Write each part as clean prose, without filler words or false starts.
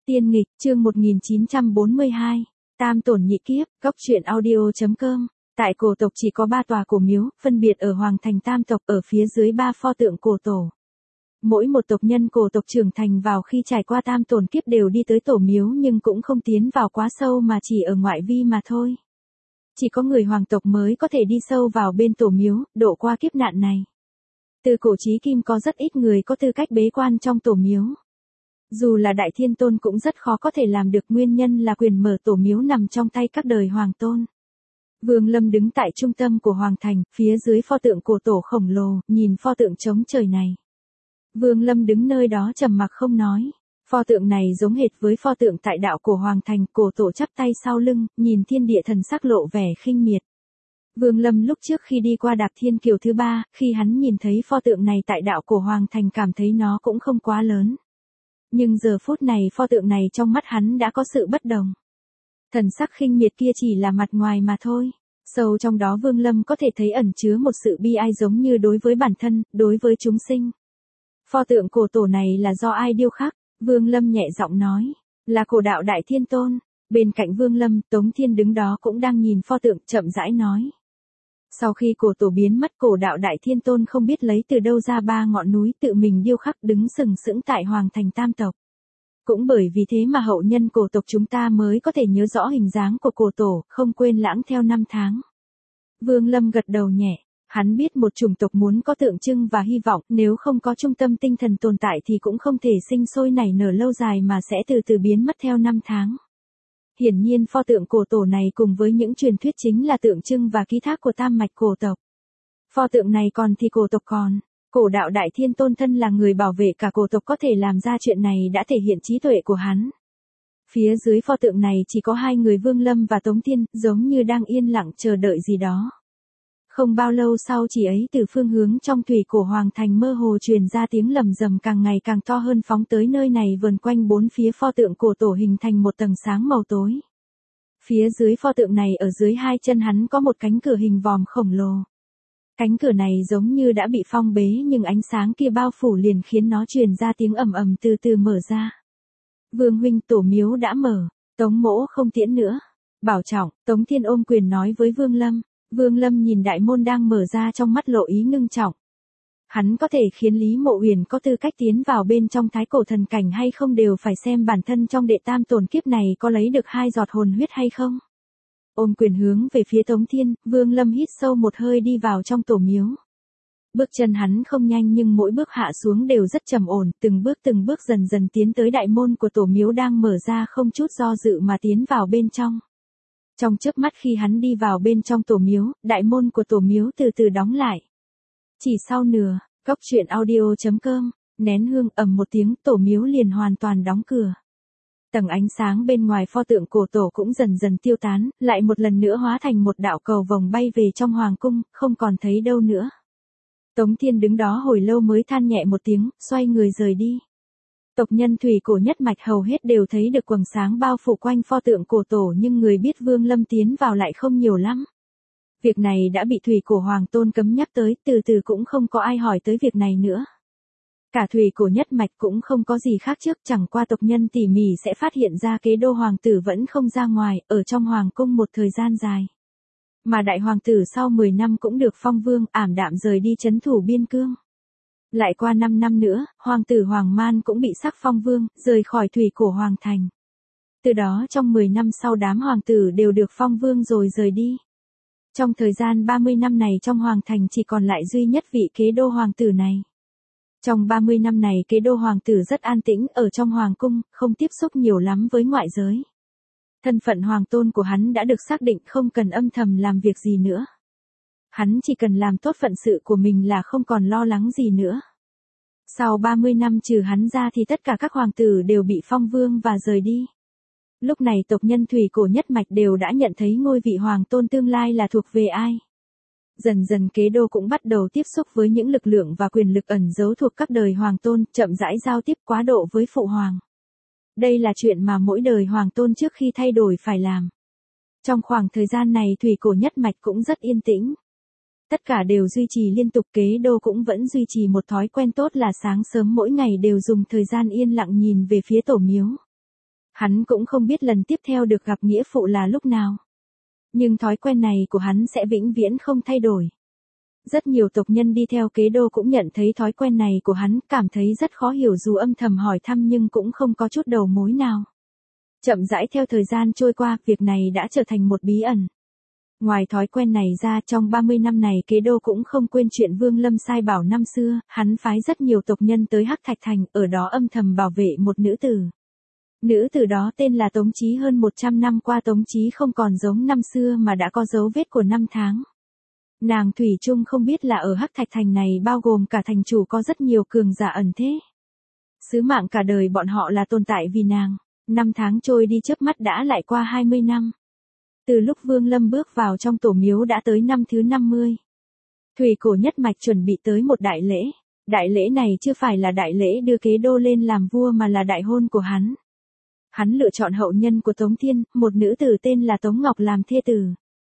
Tiên nghịch, chương 1942, Tam tổn nhị kiếp, góc truyện audio.com. Tại cổ tộc chỉ có 3 tòa cổ miếu, phân biệt ở Hoàng Thành Tam tộc, ở phía dưới 3 pho tượng cổ tổ. Mỗi một tộc nhân cổ tộc trưởng thành vào khi trải qua tam tổn kiếp đều đi tới tổ miếu nhưng cũng không tiến vào quá sâu mà chỉ ở ngoại vi mà thôi. Chỉ có người hoàng tộc mới có thể đi sâu vào bên tổ miếu, độ qua kiếp nạn này. Từ cổ chí kim có rất ít người có tư cách bế quan trong tổ miếu. Dù là Đại Thiên Tôn cũng rất khó có thể làm được, nguyên nhân là quyền mở tổ miếu nằm trong tay các đời hoàng tôn. Vương Lâm đứng tại trung tâm của Hoàng Thành, phía dưới pho tượng cổ tổ khổng lồ, nhìn pho tượng trống trời này. Vương Lâm đứng nơi đó trầm mặc không nói. Pho tượng này giống hệt với pho tượng tại đạo của Hoàng Thành, cổ tổ chắp tay sau lưng, nhìn thiên địa thần sắc lộ vẻ khinh miệt. Vương Lâm lúc trước khi đi qua Đạp Thiên Kiều thứ 3, khi hắn nhìn thấy pho tượng này tại đạo của Hoàng Thành cảm thấy nó cũng không quá lớn. Nhưng giờ phút này pho tượng này trong mắt hắn đã có sự bất đồng. Thần sắc khinh miệt kia chỉ là mặt ngoài mà thôi. Sâu trong đó Vương Lâm có thể thấy ẩn chứa một sự bi ai giống như đối với bản thân, đối với chúng sinh. Pho tượng cổ tổ này là do ai điêu khắc? Vương Lâm nhẹ giọng nói. Là cổ đạo Đại Thiên Tôn. Bên cạnh Vương Lâm, Tống Thiên đứng đó cũng đang nhìn pho tượng, chậm rãi nói. Sau khi cổ tổ biến mất, cổ đạo Đại Thiên Tôn không biết lấy từ đâu ra 3 ngọn núi tự mình điêu khắc đứng sừng sững tại Hoàng Thành Tam tộc. Cũng bởi vì thế mà hậu nhân cổ tộc chúng ta mới có thể nhớ rõ hình dáng của cổ tổ, không quên lãng theo năm tháng. Vương Lâm gật đầu nhẹ, hắn biết một chủng tộc muốn có tượng trưng và hy vọng, nếu không có trung tâm tinh thần tồn tại thì cũng không thể sinh sôi nảy nở lâu dài mà sẽ từ từ biến mất theo năm tháng. Hiển nhiên pho tượng cổ tổ này cùng với những truyền thuyết chính là tượng trưng và ký thác của tam mạch cổ tộc. Pho tượng này còn thì cổ tộc còn. Cổ đạo Đại Thiên Tôn thân là người bảo vệ cả cổ tộc có thể làm ra chuyện này đã thể hiện trí tuệ của hắn. Phía dưới pho tượng này chỉ có 2 người Vương Lâm và Tống Thiên, giống như đang yên lặng chờ đợi gì đó. Không bao lâu sau chỉ ấy từ phương hướng trong thủy cổ Hoàng Thành mơ hồ truyền ra tiếng lầm rầm càng ngày càng to hơn phóng tới nơi này vần quanh 4 phía pho tượng cổ tổ hình thành một tầng sáng màu tối. Phía dưới pho tượng này ở dưới 2 chân hắn có một cánh cửa hình vòm khổng lồ. Cánh cửa này giống như đã bị phong bế nhưng ánh sáng kia bao phủ liền khiến nó truyền ra tiếng ầm ầm từ từ mở ra. Vương huynh, tổ miếu đã mở, Tống mỗ không tiễn nữa. Bảo trọng, Tống Thiên ôm quyền nói với Vương Lâm. Vương Lâm nhìn đại môn đang mở ra trong mắt lộ ý ngưng trọng. Hắn có thể khiến Lý Mộ Uyển có tư cách tiến vào bên trong thái cổ thần cảnh hay không đều phải xem bản thân trong đệ tam tổn kiếp này có lấy được 2 giọt hồn huyết hay không. Ôm quyền hướng về phía Tống Thiên, Vương Lâm hít sâu một hơi đi vào trong tổ miếu. Bước chân hắn không nhanh nhưng mỗi bước hạ xuống đều rất trầm ổn, từng bước dần dần tiến tới đại môn của tổ miếu đang mở ra, không chút do dự mà tiến vào bên trong. Trong chớp mắt khi hắn đi vào bên trong tổ miếu, đại môn của tổ miếu từ từ đóng lại. Chỉ sau nửa, góc truyện audio.com, nén hương ầm một tiếng, tổ miếu liền hoàn toàn đóng cửa. Tầng ánh sáng bên ngoài pho tượng cổ tổ cũng dần dần tiêu tán, lại một lần nữa hóa thành một đạo cầu vồng bay về trong hoàng cung, không còn thấy đâu nữa. Tống Thiên đứng đó hồi lâu mới than nhẹ một tiếng, xoay người rời đi. Tộc nhân thủy cổ nhất mạch hầu hết đều thấy được quầng sáng bao phủ quanh pho tượng cổ tổ nhưng người biết Vương Lâm tiến vào lại không nhiều lắm. Việc này đã bị thủy cổ hoàng tôn cấm nhắc tới, từ từ cũng không có ai hỏi tới việc này nữa. Cả thủy cổ nhất mạch cũng không có gì khác trước, chẳng qua tộc nhân tỉ mỉ sẽ phát hiện ra kế đô hoàng tử vẫn không ra ngoài, ở trong hoàng cung một thời gian dài. Mà đại hoàng tử sau 10 năm cũng được phong vương, ảm đạm rời đi trấn thủ biên cương. Lại qua 5 năm nữa, hoàng tử Hoàng Man cũng bị sắc phong vương, rời khỏi thủy cổ hoàng thành. Từ đó trong 10 năm sau đám hoàng tử đều được phong vương rồi rời đi. Trong thời gian 30 năm này trong hoàng thành chỉ còn lại duy nhất vị kế đô hoàng tử này. Trong 30 năm này kế đô hoàng tử rất an tĩnh ở trong hoàng cung, không tiếp xúc nhiều lắm với ngoại giới. Thân phận hoàng tôn của hắn đã được xác định, không cần âm thầm làm việc gì nữa. Hắn chỉ cần làm tốt phận sự của mình là không còn lo lắng gì nữa. Sau 30 năm trừ hắn ra thì tất cả các hoàng tử đều bị phong vương và rời đi. Lúc này tộc nhân thủy cổ nhất mạch đều đã nhận thấy ngôi vị hoàng tôn tương lai là thuộc về ai. Dần dần kế đô cũng bắt đầu tiếp xúc với những lực lượng và quyền lực ẩn giấu thuộc các đời hoàng tôn, chậm rãi giao tiếp quá độ với phụ hoàng. Đây là chuyện mà mỗi đời hoàng tôn trước khi thay đổi phải làm. Trong khoảng thời gian này thủy cổ nhất mạch cũng rất yên tĩnh. Tất cả đều duy trì liên tục, kế đô cũng vẫn duy trì một thói quen tốt là sáng sớm mỗi ngày đều dùng thời gian yên lặng nhìn về phía tổ miếu. Hắn cũng không biết lần tiếp theo được gặp nghĩa phụ là lúc nào. Nhưng thói quen này của hắn sẽ vĩnh viễn không thay đổi. Rất nhiều tộc nhân đi theo Kế Đô cũng nhận thấy thói quen này của hắn, cảm thấy rất khó hiểu dù âm thầm hỏi thăm nhưng cũng không có chút đầu mối nào. Chậm rãi theo thời gian trôi qua, việc này đã trở thành một bí ẩn. Ngoài thói quen này ra, trong 30 năm này Kế Đô cũng không quên chuyện Vương Lâm sai bảo năm xưa, hắn phái rất nhiều tộc nhân tới Hắc Thạch Thành, ở đó âm thầm bảo vệ một nữ tử. Nữ tử đó tên là Tống Chí, hơn 100 năm qua Tống Chí không còn giống năm xưa mà đã có dấu vết của năm tháng. Nàng thủy chung không biết là ở Hắc Thạch Thành này bao gồm cả thành chủ có rất nhiều cường giả ẩn thế. Sứ mạng cả đời bọn họ là tồn tại vì nàng. Năm tháng trôi đi chớp mắt đã lại qua 20 năm. Từ lúc Vương Lâm bước vào trong tổ miếu đã tới năm thứ 50. Thủy Cổ Nhất Mạch chuẩn bị tới một đại lễ. Đại lễ này chưa phải là đại lễ đưa Kế Đô lên làm vua mà là đại hôn của hắn. Hắn lựa chọn hậu nhân của Tống Thiên, một nữ tử tên là Tống Ngọc làm thê tử.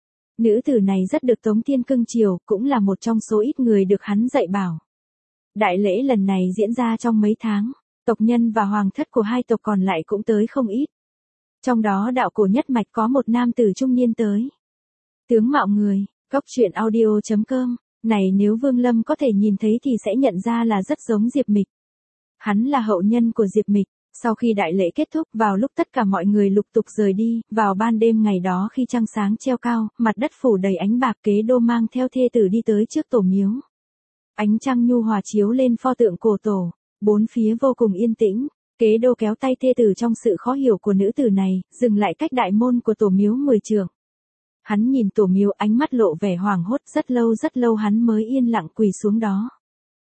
Nữ tử này rất được Tống Thiên cưng chiều, cũng là một trong số ít người được hắn dạy bảo. Đại lễ lần này diễn ra trong mấy tháng, tộc nhân và hoàng thất của hai tộc còn lại cũng tới không ít. Trong đó đạo Cổ Nhất Mạch có một nam tử trung niên tới. Tướng mạo người, goctruyện.audio.com, này nếu Vương Lâm có thể nhìn thấy thì sẽ nhận ra là rất giống Diệp Mịch. Hắn là hậu nhân của Diệp Mịch. Sau khi đại lễ kết thúc, vào lúc tất cả mọi người lục tục rời đi, vào ban đêm ngày đó khi trăng sáng treo cao, mặt đất phủ đầy ánh bạc, Kế Đô mang theo thê tử đi tới trước tổ miếu. Ánh trăng nhu hòa chiếu lên pho tượng cổ tổ, bốn phía vô cùng yên tĩnh. Kế Đô kéo tay thê tử trong sự khó hiểu của nữ tử này, dừng lại cách đại môn của tổ miếu 10 trượng. Hắn nhìn tổ miếu, ánh mắt lộ vẻ hoảng hốt, rất lâu hắn mới yên lặng quỳ xuống đó.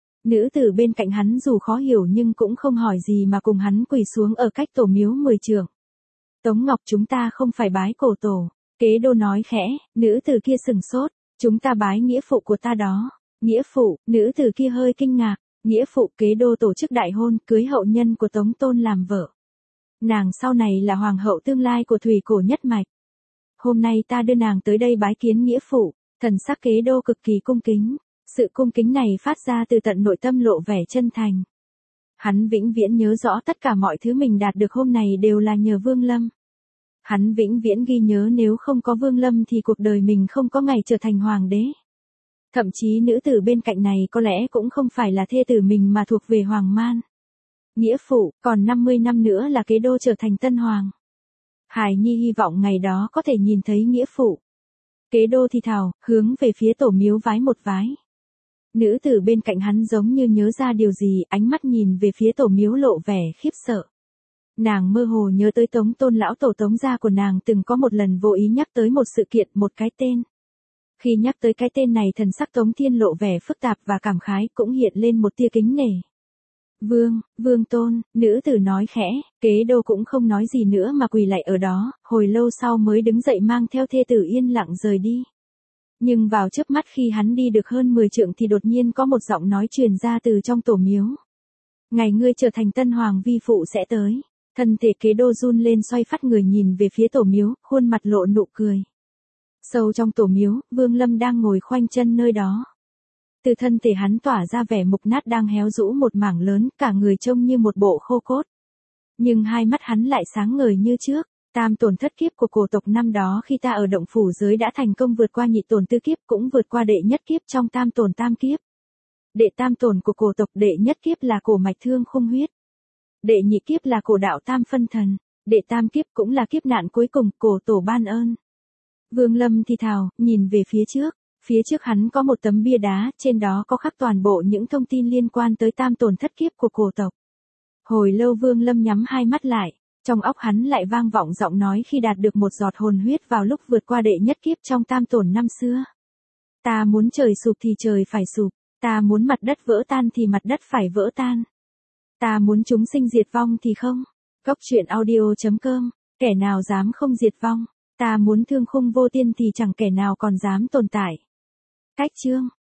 Nữ tử bên cạnh hắn dù khó hiểu nhưng cũng không hỏi gì mà cùng hắn quỳ xuống ở cách tổ miếu 10 trượng. Tống Ngọc, chúng ta không phải bái cổ tổ. Kế Đô nói khẽ. Nữ tử kia sừng sốt. Chúng ta bái nghĩa phụ của ta đó. Nghĩa phụ? Nữ tử kia hơi kinh ngạc. Nghĩa phụ? Kế Đô tổ chức đại hôn, cưới hậu nhân của Tống Tôn làm vợ. Nàng sau này là hoàng hậu tương lai của Thủy Cổ Nhất Mạch. Hôm nay ta đưa nàng tới đây bái kiến nghĩa phụ. Thần sắc Kế Đô cực kỳ cung kính. Sự cung kính này phát ra từ tận nội tâm, lộ vẻ chân thành. Hắn vĩnh viễn nhớ rõ tất cả mọi thứ mình đạt được hôm nay đều là nhờ Vương Lâm. Hắn vĩnh viễn ghi nhớ nếu không có Vương Lâm thì cuộc đời mình không có ngày trở thành hoàng đế. Thậm chí nữ tử bên cạnh này có lẽ cũng không phải là thê tử mình mà thuộc về Hoàng Man. Nghĩa phụ, còn 50 năm nữa là Kế Đô trở thành tân hoàng. Hải Nhi hy vọng ngày đó có thể nhìn thấy nghĩa phụ. Kế Đô thì thào, hướng về phía tổ miếu vái một vái. Nữ tử bên cạnh hắn giống như nhớ ra điều gì, ánh mắt nhìn về phía tổ miếu lộ vẻ khiếp sợ. Nàng mơ hồ nhớ tới Tống Tôn lão tổ Tống gia của nàng từng có một lần vô ý nhắc tới một sự kiện, một cái tên. Khi nhắc tới cái tên này, thần sắc Tống Thiên lộ vẻ phức tạp và cảm khái, cũng hiện lên một tia kính nể. Vương Tôn, nữ tử nói khẽ. Kế Đô cũng không nói gì nữa mà quỳ lại ở đó, hồi lâu sau mới đứng dậy mang theo thê tử yên lặng rời đi. Nhưng vào chớp mắt khi hắn đi được hơn 10 trượng thì đột nhiên có một giọng nói truyền ra từ trong tổ miếu. Ngày ngươi trở thành tân hoàng, vi phụ sẽ tới. Thân thể Kế Đô run lên, xoay phát người nhìn về phía tổ miếu, khuôn mặt lộ nụ cười. Sâu trong tổ miếu, Vương Lâm đang ngồi khoanh chân nơi đó. Từ thân thể hắn tỏa ra vẻ mục nát đang héo rũ một mảng lớn, cả người trông như một bộ khô cốt. Nhưng hai mắt hắn lại sáng ngời như trước. Tam tổn thất kiếp của cổ tộc năm đó khi ta ở động phủ giới đã thành công vượt qua nhị tổn tư kiếp, cũng vượt qua đệ nhất kiếp trong tam tổn tam kiếp. Đệ tam tổn của cổ tộc, đệ nhất kiếp là cổ mạch thương khung huyết. Đệ nhị kiếp là cổ đạo tam phân thần. Đệ tam kiếp cũng là kiếp nạn cuối cùng, cổ tổ ban ơn. Vương Lâm thì thào, nhìn về phía trước. Phía trước hắn có một tấm bia đá, trên đó có khắc toàn bộ những thông tin liên quan tới tam tổn thất kiếp của cổ tộc. Hồi lâu Vương Lâm nhắm hai mắt lại. Trong óc hắn lại vang vọng giọng nói khi đạt được một giọt hồn huyết vào lúc vượt qua đệ nhất kiếp trong tam tổn năm xưa. Ta muốn trời sụp thì trời phải sụp, ta muốn mặt đất vỡ tan thì mặt đất phải vỡ tan. Ta muốn chúng sinh diệt vong thì không. Goctruyện.audio.com, kẻ nào dám không diệt vong. Ta muốn thương khung vô tiên thì chẳng kẻ nào còn dám tồn tại. Cách chương